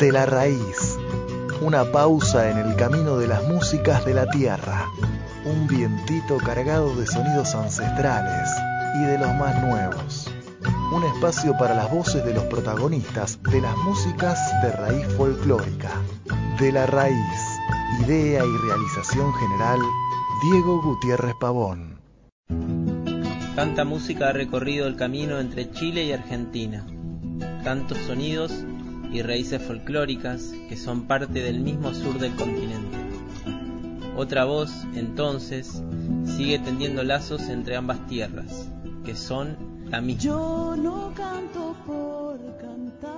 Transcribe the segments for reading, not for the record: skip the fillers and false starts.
De la raíz, una pausa en el camino de las músicas de la tierra, un vientito cargado de sonidos ancestrales y de los más nuevos, un espacio para las voces de los protagonistas de las músicas de raíz folclórica. De la raíz, idea y realización general, Diego Gutiérrez Pavón. Tanta música ha recorrido el camino entre Chile y Argentina, tantos sonidos y raíces folclóricas que son parte del mismo sur del continente. Otra voz, entonces, sigue tendiendo lazos entre ambas tierras, que son la misma. Yo no canto por cantar.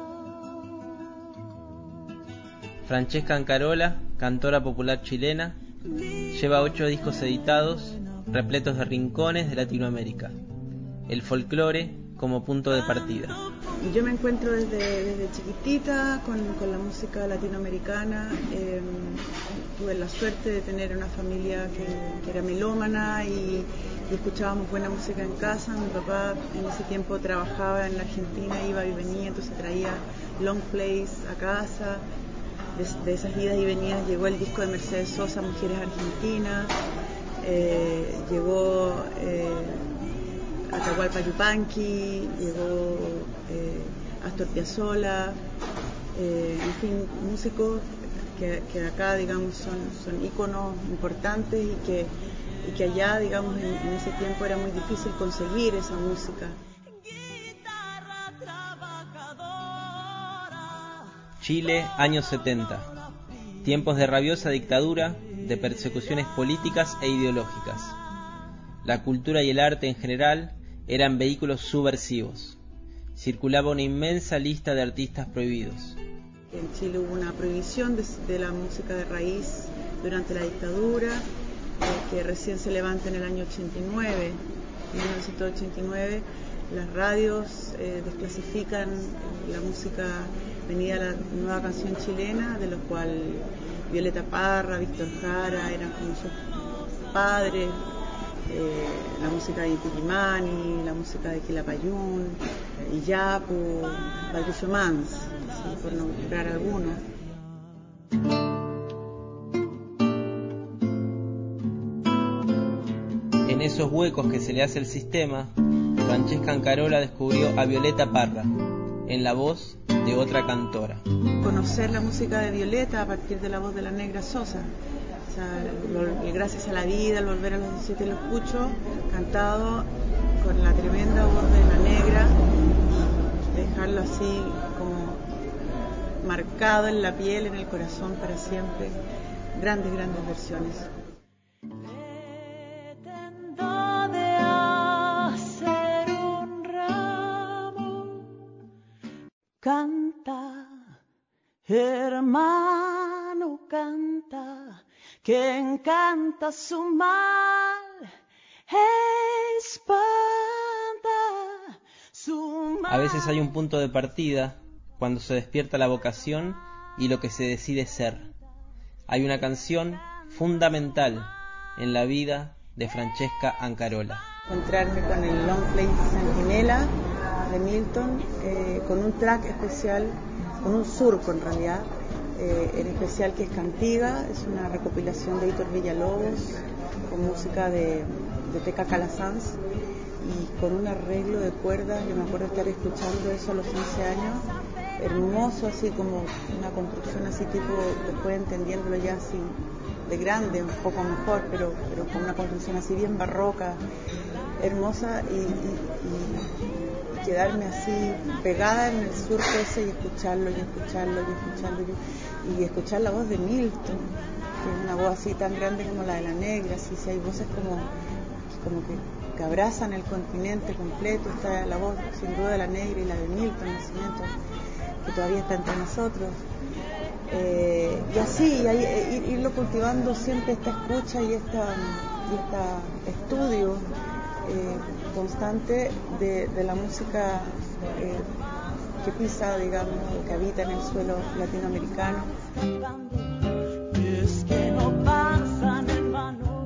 Francesca Ancarola, cantora popular chilena, lleva 8 discos editados, repletos de rincones de Latinoamérica. El folclore como punto de partida. Yo me encuentro desde chiquitita con la música latinoamericana. Tuve la suerte de tener una familia que era melómana y escuchábamos buena música en casa. Mi papá en ese tiempo trabajaba en la Argentina, iba y venía, entonces traía long plays a casa. De esas idas y venidas llegó el disco de Mercedes Sosa, Mujeres Argentinas, llegó Atahualpa Yupanqui, llegó Astor Piazzolla, en fin, músicos que acá, digamos, son íconos importantes y que allá, digamos, en ese tiempo era muy difícil conseguir esa música. Chile, años 70. Tiempos de rabiosa dictadura, de persecuciones políticas e ideológicas. La cultura y el arte en general eran vehículos subversivos. Circulaba una inmensa lista de artistas prohibidos. En Chile hubo una prohibición de la música de raíz durante la dictadura, que recién se levanta en el año 89. En 1989 las radios desclasifican la música venida la nueva canción chilena, de lo cual Violeta Parra, Víctor Jara eran como sus padres, la música de Inti Illimani, la música de Quilapayún, Iyapu, Patricio Mans, ¿sí? Por nombrar algunos. En esos huecos que se le hace el sistema, Francesca Ancarola descubrió a Violeta Parra, en la voz de otra cantora. Conocer la música de Violeta a partir de la voz de la Negra Sosa. O sea, gracias a la vida, al volver a los 17 lo escucho, cantado con la tremenda voz de la Negra, y dejarlo así como marcado en la piel, en el corazón para siempre. Grandes versiones. Canta, hermano, canta, que encanta su mal, espanta su mal. A veces hay un punto de partida cuando se despierta la vocación y lo que se decide ser. Hay una canción fundamental en la vida de Francesca Ancarola. Encontrarme con el long play Centinela de Milton, con un track especial, con un surco en realidad, en especial que es Cantiga, es una recopilación de Héctor Villalobos, con música de Teca Calasanz y con un arreglo de cuerdas. Yo me acuerdo estar escuchando eso a los 15 años, hermoso, así como una construcción así tipo, después entendiéndolo ya así de grande, un poco mejor, pero con una construcción así bien barroca, hermosa, y quedarme así pegada en el surco ese y escucharlo y escuchar la voz de Milton, que es una voz así tan grande como la de la Negra. Así, si hay voces como que abrazan el continente completo. Está la voz sin duda de la Negra y la de Milton Nascimento, que todavía está entre nosotros, y así irlo cultivando siempre, esta escucha y este estudio constante de la música que pisa, digamos, que habita en el suelo latinoamericano. Es que no pasan en vano.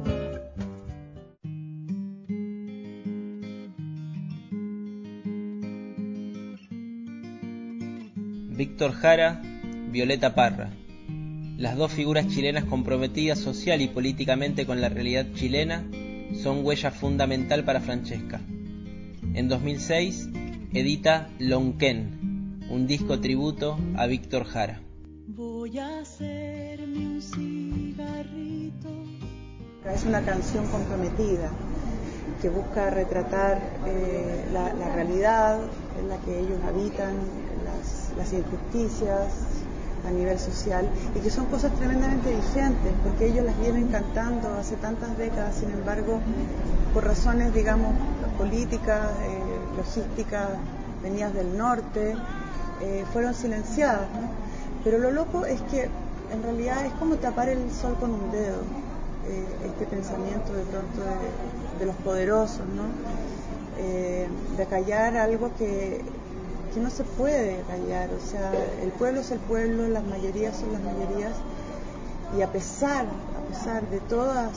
Víctor Jara Violeta Parra. Las dos figuras chilenas comprometidas social y políticamente con la realidad chilena son huella fundamental para Francesca. En 2006 edita Lonquén, un disco tributo a Víctor Jara. Voy a hacerme un cigarrito. Es una canción comprometida que busca retratar la realidad en la que ellos habitan, las injusticias a nivel social, y que son cosas tremendamente vigentes, porque ellos las vienen cantando hace tantas décadas. Sin embargo, por razones, digamos, políticas, logísticas, venidas del norte, fueron silenciadas, ¿no? Pero lo loco es que en realidad es como tapar el sol con un dedo, este pensamiento de pronto de los poderosos, ¿no? De callar algo que no se puede callar. O sea, el pueblo es el pueblo, las mayorías son las mayorías, y a pesar de todas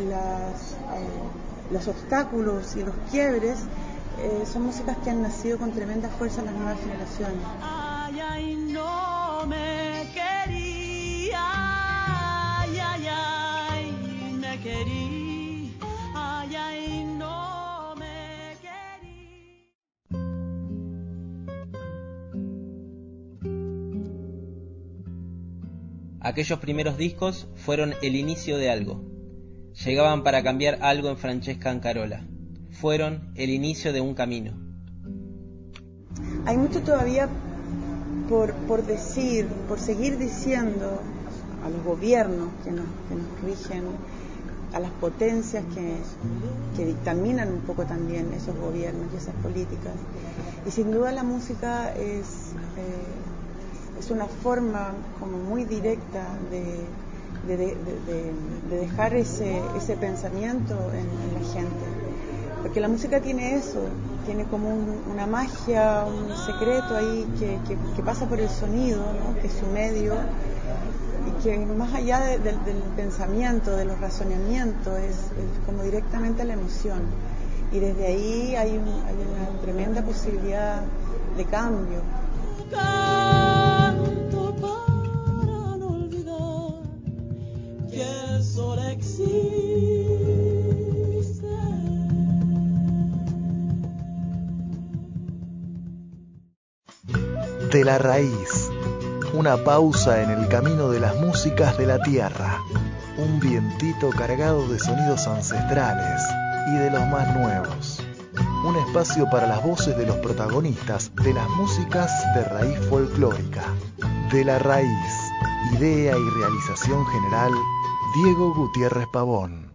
los obstáculos y los quiebres, son músicas que han nacido con tremenda fuerza en las nuevas generaciones. Ay, ay, no me quería, ay, ay, ay, me quería, ay, ay, no me quería. Aquellos primeros discos fueron el inicio de algo. Llegaban para cambiar algo en Francesca Ancarola. Fueron el inicio de un camino. Hay mucho todavía por decir, por seguir diciendo a los gobiernos que nos rigen, a las potencias que dictaminan un poco también esos gobiernos y esas políticas. Y sin duda la música es una forma como muy directa de dejar ese pensamiento en la gente. Porque la música tiene eso, tiene como una magia, un secreto ahí que pasa por el sonido, ¿no? Que es su medio, y que más allá del pensamiento, de los razonamientos, es como directamente la emoción. Y desde ahí hay una tremenda posibilidad de cambio. Canto para no olvidar que el sol existe. De la raíz, una pausa en el camino de las músicas de la tierra, un vientito cargado de sonidos ancestrales y de los más nuevos, un espacio para las voces de los protagonistas de las músicas de raíz folclórica. De la raíz, idea y realización general, Diego Gutiérrez Pavón.